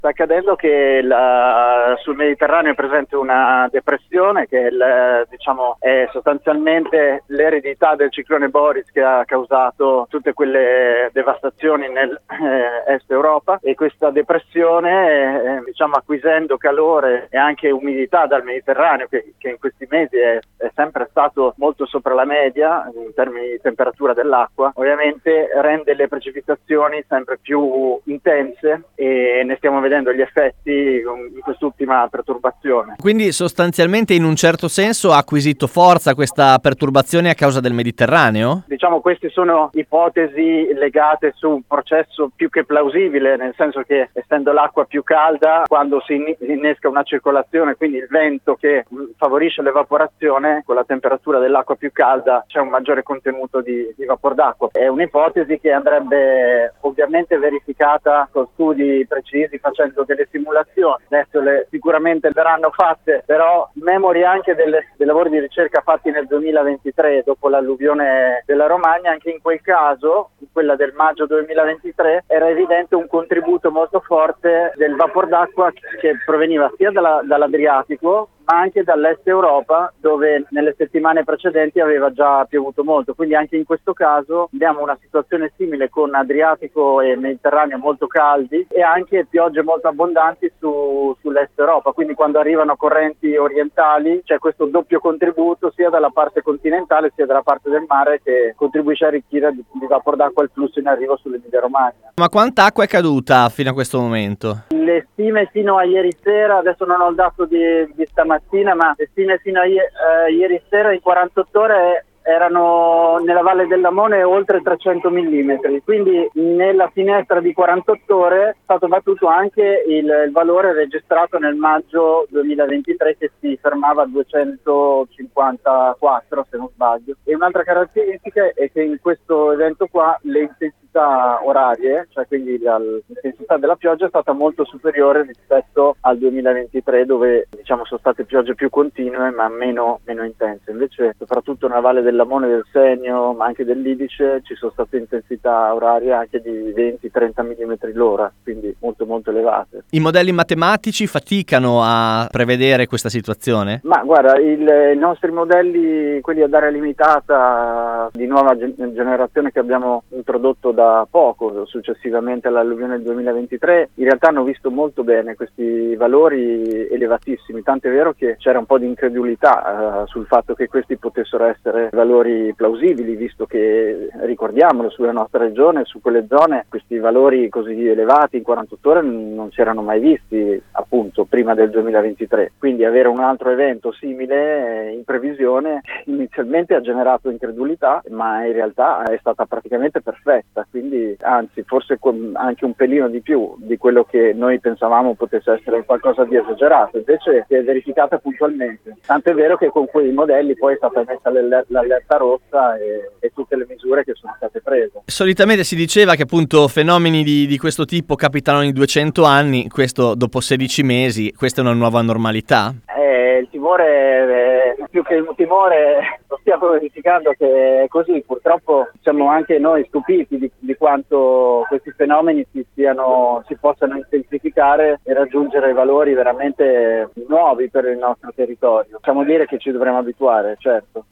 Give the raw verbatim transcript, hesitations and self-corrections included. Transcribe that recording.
Sta accadendo che la, sul Mediterraneo è presente una depressione che è, il, diciamo, è sostanzialmente l'eredità del ciclone Boris che ha causato tutte quelle devastazioni nel eh, est Europa, e questa depressione, eh, diciamo, acquisendo calore e anche umidità dal Mediterraneo, che, che in questi mesi è, è sempre stato molto sopra la media in termini di temperatura dell'acqua, ovviamente rende le precipitazioni sempre più intense, e ne stiamo vedendo gli effetti in quest'ultima perturbazione. Quindi sostanzialmente in un certo senso ha acquisito forza questa perturbazione a causa del Mediterraneo? Diciamo, queste sono ipotesi legate su un processo più che plausibile, nel senso che essendo l'acqua più calda, quando si innesca una circolazione, quindi il vento che favorisce l'evaporazione, con la temperatura dell'acqua più calda c'è un maggiore contenuto di, di vapor d'acqua. È un'ipotesi che andrebbe ovviamente verificata con studi precisi, facendo delle simulazioni. Adesso le sicuramente verranno fatte, però memori anche delle, dei lavori di ricerca fatti nel duemilaventitré dopo l'alluvione della Romagna. Anche in quel caso, quella del maggio duemilaventitré, era evidente un contributo molto forte del vapor d'acqua che proveniva sia dalla, dall'Adriatico, ma anche dall'est Europa, dove nelle settimane precedenti aveva già piovuto molto. Quindi anche in questo caso abbiamo una situazione simile, con Adriatico e Mediterraneo molto caldi e anche piogge molto abbondanti su, sull'est Europa. Quindi quando arrivano correnti orientali c'è questo doppio contributo, sia dalla parte continentale sia dalla parte del mare, che contribuisce a arricchire di, di vapor d'acqua il flusso in arrivo sull'Emilia Romagna. Ma quanta acqua è caduta fino a questo momento? Le stime fino a ieri sera, adesso non ho il dato di, di stamattina, ma le stime fino a ieri, eh, ieri sera in quarantotto ore erano nella Valle del Lamone oltre trecento millimetri, quindi nella finestra di quarantotto ore è stato battuto anche il, il valore registrato nel maggio duemilaventitré, che si fermava a duecentocinquantaquattro se non sbaglio. E un'altra caratteristica è che in questo evento qua le intensità orarie, cioè quindi l'intensità della pioggia, è stata molto superiore rispetto al duemilaventitré, dove diciamo sono state piogge più continue ma meno, meno intense. Invece soprattutto nella Valle del Lamone, del Senio, ma anche dell'Idice, ci sono state intensità orarie anche di venti trenta millimetri l'ora, quindi molto molto elevate. I modelli matematici faticano a prevedere questa situazione? Ma guarda, il, i nostri modelli, quelli ad area limitata di nuova gen- generazione che abbiamo introdotto da poco, successivamente all'alluvione del duemilaventitré, in realtà hanno visto molto bene questi valori elevatissimi, tant'è vero che c'era un po' di incredulità uh, sul fatto che questi potessero essere valori plausibili, visto che, ricordiamolo, sulla nostra regione, su quelle zone, questi valori così elevati in quarantotto ore non si erano mai visti, appunto, prima del duemilaventitré. Quindi avere un altro evento simile in previsione inizialmente ha generato incredulità, ma in realtà è stata praticamente perfetta, quindi anzi forse anche un pelino di più di quello che noi pensavamo potesse essere qualcosa di esagerato, invece si è verificata puntualmente. Tant'è vero che con quei modelli poi è stata messa l'allerta rossa e, e tutte le misure che sono state prese. Solitamente si diceva che appunto fenomeni di, di questo tipo capitano ogni duecento anni, questo dopo sedici mesi, questa è una nuova normalità? Eh, il timore, eh, più che un timore, lo stiamo verificando che è così. Purtroppo siamo anche noi stupiti di, di quanto questi fenomeni si, siano, si possano intensificare e raggiungere valori veramente nuovi per il nostro territorio. Possiamo dire che ci dovremmo abituare, certo.